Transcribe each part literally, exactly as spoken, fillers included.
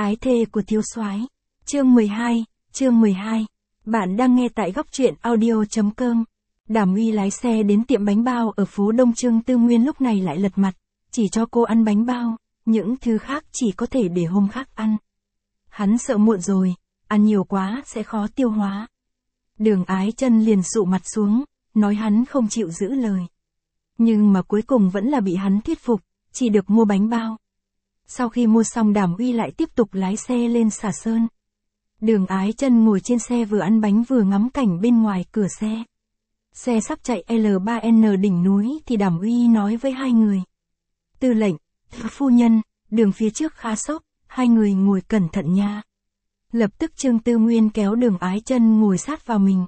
ái thê của thiếu soái. Chương mười hai, chương mười hai. Bạn đang nghe tại góc truyện audio chấm com. Đàm Uy lái xe đến tiệm bánh bao ở phố Đông Trương Tư Nguyên lúc này lại lật mặt, chỉ cho cô ăn bánh bao, những thứ khác chỉ có thể để hôm khác ăn. Hắn sợ muộn rồi, ăn nhiều quá sẽ khó tiêu hóa. Đường Ái Chân liền sụ mặt xuống, nói hắn không chịu giữ lời. Nhưng mà cuối cùng vẫn là bị hắn thuyết phục, chỉ được mua bánh bao. Sau khi mua xong Đàm Uy lại tiếp tục lái xe lên Xà Sơn. Đường Ái Chân ngồi trên xe vừa ăn bánh vừa ngắm cảnh bên ngoài cửa xe. Xe sắp chạy L ba N đỉnh núi thì Đàm Uy nói với hai người. Tư lệnh, phu nhân, đường phía trước khá sốc, hai người ngồi cẩn thận nha. Lập tức Trương Tư Nguyên kéo Đường Ái Chân ngồi sát vào mình.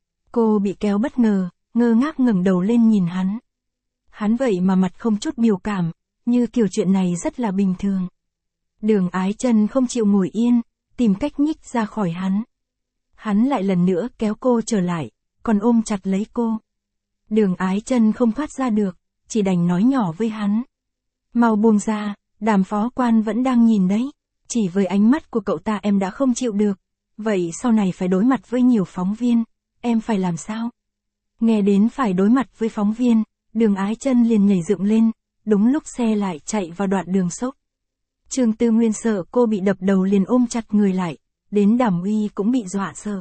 Cô bị kéo bất ngờ, ngơ ngác ngẩng đầu lên nhìn hắn. Hắn vậy mà mặt không chút biểu cảm, như kiểu chuyện này rất là bình thường. Đường Ái Chân không chịu ngồi yên, tìm cách nhích ra khỏi hắn. Hắn lại lần nữa kéo cô trở lại, còn ôm chặt lấy cô. Đường Ái Chân không thoát ra được, chỉ đành nói nhỏ với hắn. Mau buông ra, Đàm phó quan vẫn đang nhìn đấy. Chỉ với ánh mắt của cậu ta em đã không chịu được. Vậy sau này phải đối mặt với nhiều phóng viên, em phải làm sao? Nghe đến phải đối mặt với phóng viên, Đường Ái Chân liền nhảy dựng lên, đúng lúc xe lại chạy vào đoạn đường sốc. Trương Tư Nguyên sợ cô bị đập đầu liền ôm chặt người lại, đến Đàm Uy cũng bị dọa sợ.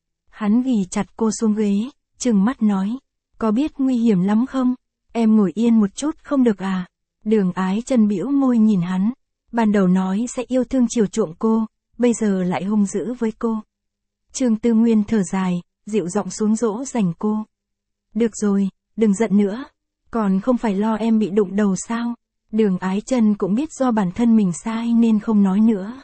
Hắn ghì chặt cô xuống ghế, trừng mắt nói, có biết nguy hiểm lắm không? Em ngồi yên một chút không được à? Đường Ái Chân bĩu môi nhìn hắn, ban đầu nói sẽ yêu thương chiều chuộng cô, bây giờ lại hung dữ với cô. Trương Tư Nguyên thở dài, dịu giọng xuống dỗ dành cô. Được rồi, đừng giận nữa, còn không phải lo em bị đụng đầu sao? Đường Ái Chân cũng biết do bản thân mình sai nên không nói nữa.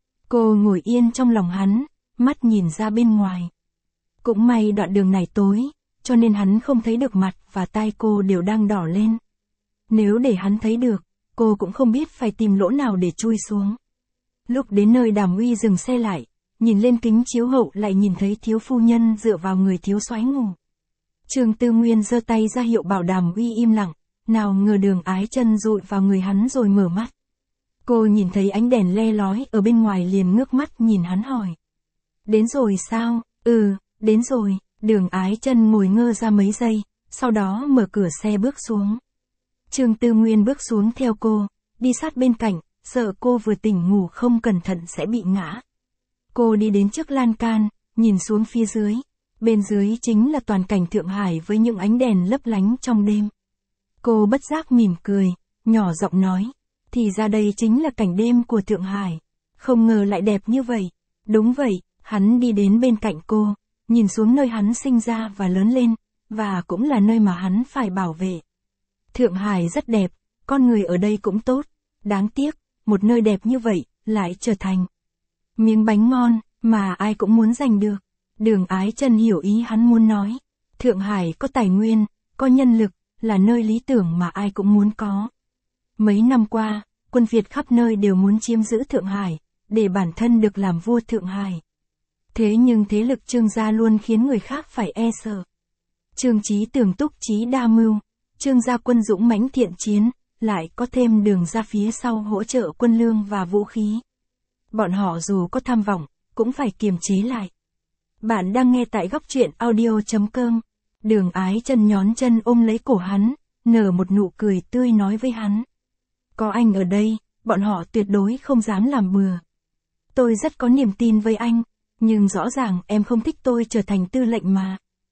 Cô ngồi yên trong lòng hắn, mắt nhìn ra bên ngoài. Cũng may đoạn đường này tối, cho nên hắn không thấy được mặt và tai cô đều đang đỏ lên. Nếu để hắn thấy được, cô cũng không biết phải tìm lỗ nào để chui xuống. Lúc đến nơi Đàm Uy dừng xe lại, nhìn lên kính chiếu hậu lại nhìn thấy thiếu phu nhân dựa vào người thiếu soái ngủ. Trương Tư Nguyên giơ tay ra hiệu bảo Đàm Uy im lặng, nào ngờ Đường Ái Chân dụi vào người hắn rồi mở mắt. Cô nhìn thấy ánh đèn le lói ở bên ngoài liền ngước mắt nhìn hắn hỏi. Đến rồi sao? Ừ, đến rồi. Đường Ái Chân ngồi ngơ ra mấy giây, sau đó mở cửa xe bước xuống. Trương Tư Nguyên bước xuống theo cô, đi sát bên cạnh, sợ cô vừa tỉnh ngủ không cẩn thận sẽ bị ngã. Cô đi đến trước lan can, nhìn xuống phía dưới. Bên dưới chính là toàn cảnh Thượng Hải với những ánh đèn lấp lánh trong đêm. Cô bất giác mỉm cười, nhỏ giọng nói, thì ra đây chính là cảnh đêm của Thượng Hải. Không ngờ lại đẹp như vậy. Đúng vậy, hắn đi đến bên cạnh cô, nhìn xuống nơi hắn sinh ra và lớn lên, và cũng là nơi mà hắn phải bảo vệ. Thượng Hải rất đẹp, con người ở đây cũng tốt. Đáng tiếc, một nơi đẹp như vậy, lại trở thành miếng bánh ngon, mà ai cũng muốn giành được. Đường Ái Chân hiểu ý hắn muốn nói. Thượng Hải có tài nguyên, có nhân lực, là nơi lý tưởng mà ai cũng muốn có. Mấy năm qua, quân Việt khắp nơi đều muốn chiếm giữ Thượng Hải, để bản thân được làm vua Thượng Hải. Thế nhưng thế lực Trương gia luôn khiến người khác phải e sợ. Trương Chí Tường túc trí đa mưu, Trương gia quân dũng mãnh thiện chiến, lại có thêm Đường ra phía sau hỗ trợ quân lương và vũ khí. Bọn họ dù có tham vọng, cũng phải kiềm chế lại. Bạn đang nghe tại góc truyện audio chấm com. Đường Ái Chân nhón chân ôm lấy cổ hắn, nở một nụ cười tươi nói với hắn. Có anh ở đây, bọn họ tuyệt đối không dám làm bừa. Tôi rất có niềm tin với anh, nhưng rõ ràng em không thích tôi trở thành tư lệnh mà.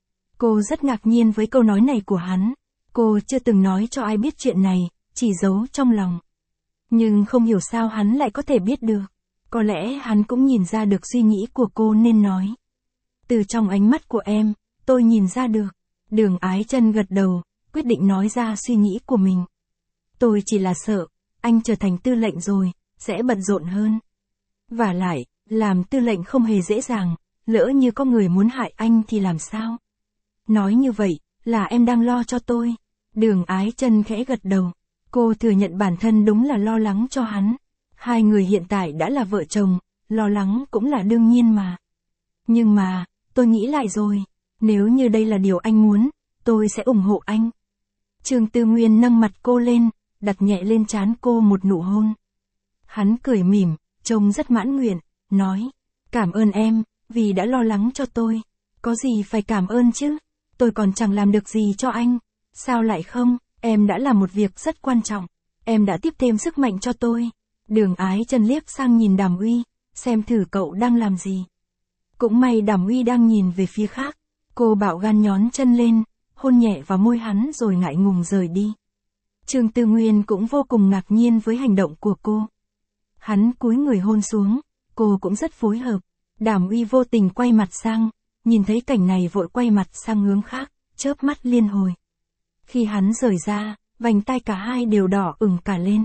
Cô rất ngạc nhiên với câu nói này của hắn. Cô chưa từng nói cho ai biết chuyện này, chỉ giấu trong lòng. Nhưng không hiểu sao hắn lại có thể biết được. Có lẽ hắn cũng nhìn ra được suy nghĩ của cô nên nói. Từ trong ánh mắt của em, tôi nhìn ra được. Đường Ái Chân gật đầu, quyết định nói ra suy nghĩ của mình. Tôi chỉ là sợ, anh trở thành tư lệnh rồi, sẽ bận rộn hơn. Vả lại, làm tư lệnh không hề dễ dàng, lỡ như có người muốn hại anh thì làm sao? Nói như vậy, là em đang lo cho tôi. Đường Ái Chân khẽ gật đầu. Cô thừa nhận bản thân đúng là lo lắng cho hắn. Hai người hiện tại đã là vợ chồng, lo lắng cũng là đương nhiên mà. Nhưng mà, tôi nghĩ lại rồi, nếu như đây là điều anh muốn, tôi sẽ ủng hộ anh. Trương Tư Nguyên nâng mặt cô lên, đặt nhẹ lên trán cô một nụ hôn. Hắn cười mỉm, trông rất mãn nguyện, nói, cảm ơn em, vì đã lo lắng cho tôi. Có gì phải cảm ơn chứ, tôi còn chẳng làm được gì cho anh. Sao lại không, em đã làm một việc rất quan trọng, em đã tiếp thêm sức mạnh cho tôi. Đường Ái Chân liếc sang nhìn Đàm Uy, xem thử cậu đang làm gì. Cũng may Đàm Uy đang nhìn về phía khác, cô bạo gan nhón chân lên, hôn nhẹ vào môi hắn rồi ngại ngùng rời đi. Trương Tư Nguyên cũng vô cùng ngạc nhiên với hành động của cô. Hắn cúi người hôn xuống, cô cũng rất phối hợp. Đàm Uy vô tình quay mặt sang, nhìn thấy cảnh này vội quay mặt sang hướng khác, chớp mắt liên hồi. Khi hắn rời ra, vành tai cả hai đều đỏ ửng cả lên.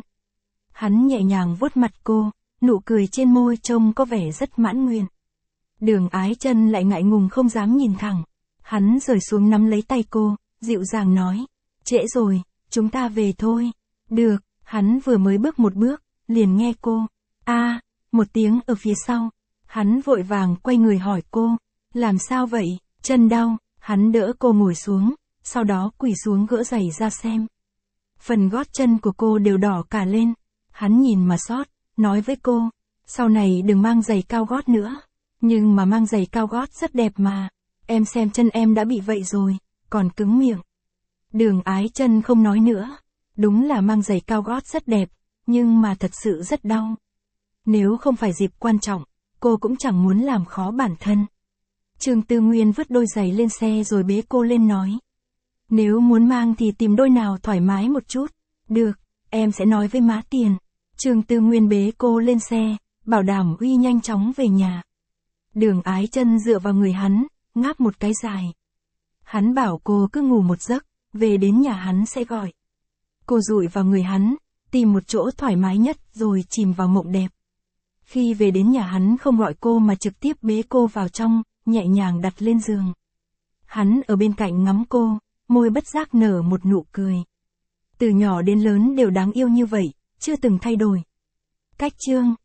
Hắn nhẹ nhàng vuốt mặt cô, nụ cười trên môi trông có vẻ rất mãn nguyện. Đường Ái Chân lại ngại ngùng không dám nhìn thẳng. Hắn rời xuống nắm lấy tay cô, dịu dàng nói, trễ rồi, chúng ta về thôi. Được, hắn vừa mới bước một bước, liền nghe cô, a, một tiếng ở phía sau. Hắn vội vàng quay người hỏi cô, làm sao vậy, chân đau. Hắn đỡ cô ngồi xuống, sau đó quỳ xuống gỡ giày ra xem. Phần gót chân của cô đều đỏ cả lên. Hắn nhìn mà xót, nói với cô, sau này đừng mang giày cao gót nữa. Nhưng mà mang giày cao gót rất đẹp mà, em xem chân em đã bị vậy rồi, còn cứng miệng. Đường Ái Chân không nói nữa, đúng là mang giày cao gót rất đẹp, nhưng mà thật sự rất đau. Nếu không phải dịp quan trọng, cô cũng chẳng muốn làm khó bản thân. Trương Tư Nguyên vứt đôi giày lên xe rồi bế cô lên nói, nếu muốn mang thì tìm đôi nào thoải mái một chút. Được, em sẽ nói với má tiền. Trương Tư Nguyên bế cô lên xe, bảo đảm Uy nhanh chóng về nhà. Đường Ái Chân dựa vào người hắn, ngáp một cái dài. Hắn bảo cô cứ ngủ một giấc, về đến nhà hắn sẽ gọi. Cô dụi vào người hắn, tìm một chỗ thoải mái nhất rồi chìm vào mộng đẹp. Khi về đến nhà hắn không gọi cô mà trực tiếp bế cô vào trong, nhẹ nhàng đặt lên giường. Hắn ở bên cạnh ngắm cô, môi bất giác nở một nụ cười. Từ nhỏ đến lớn đều đáng yêu như vậy, chưa từng thay đổi. Cách chương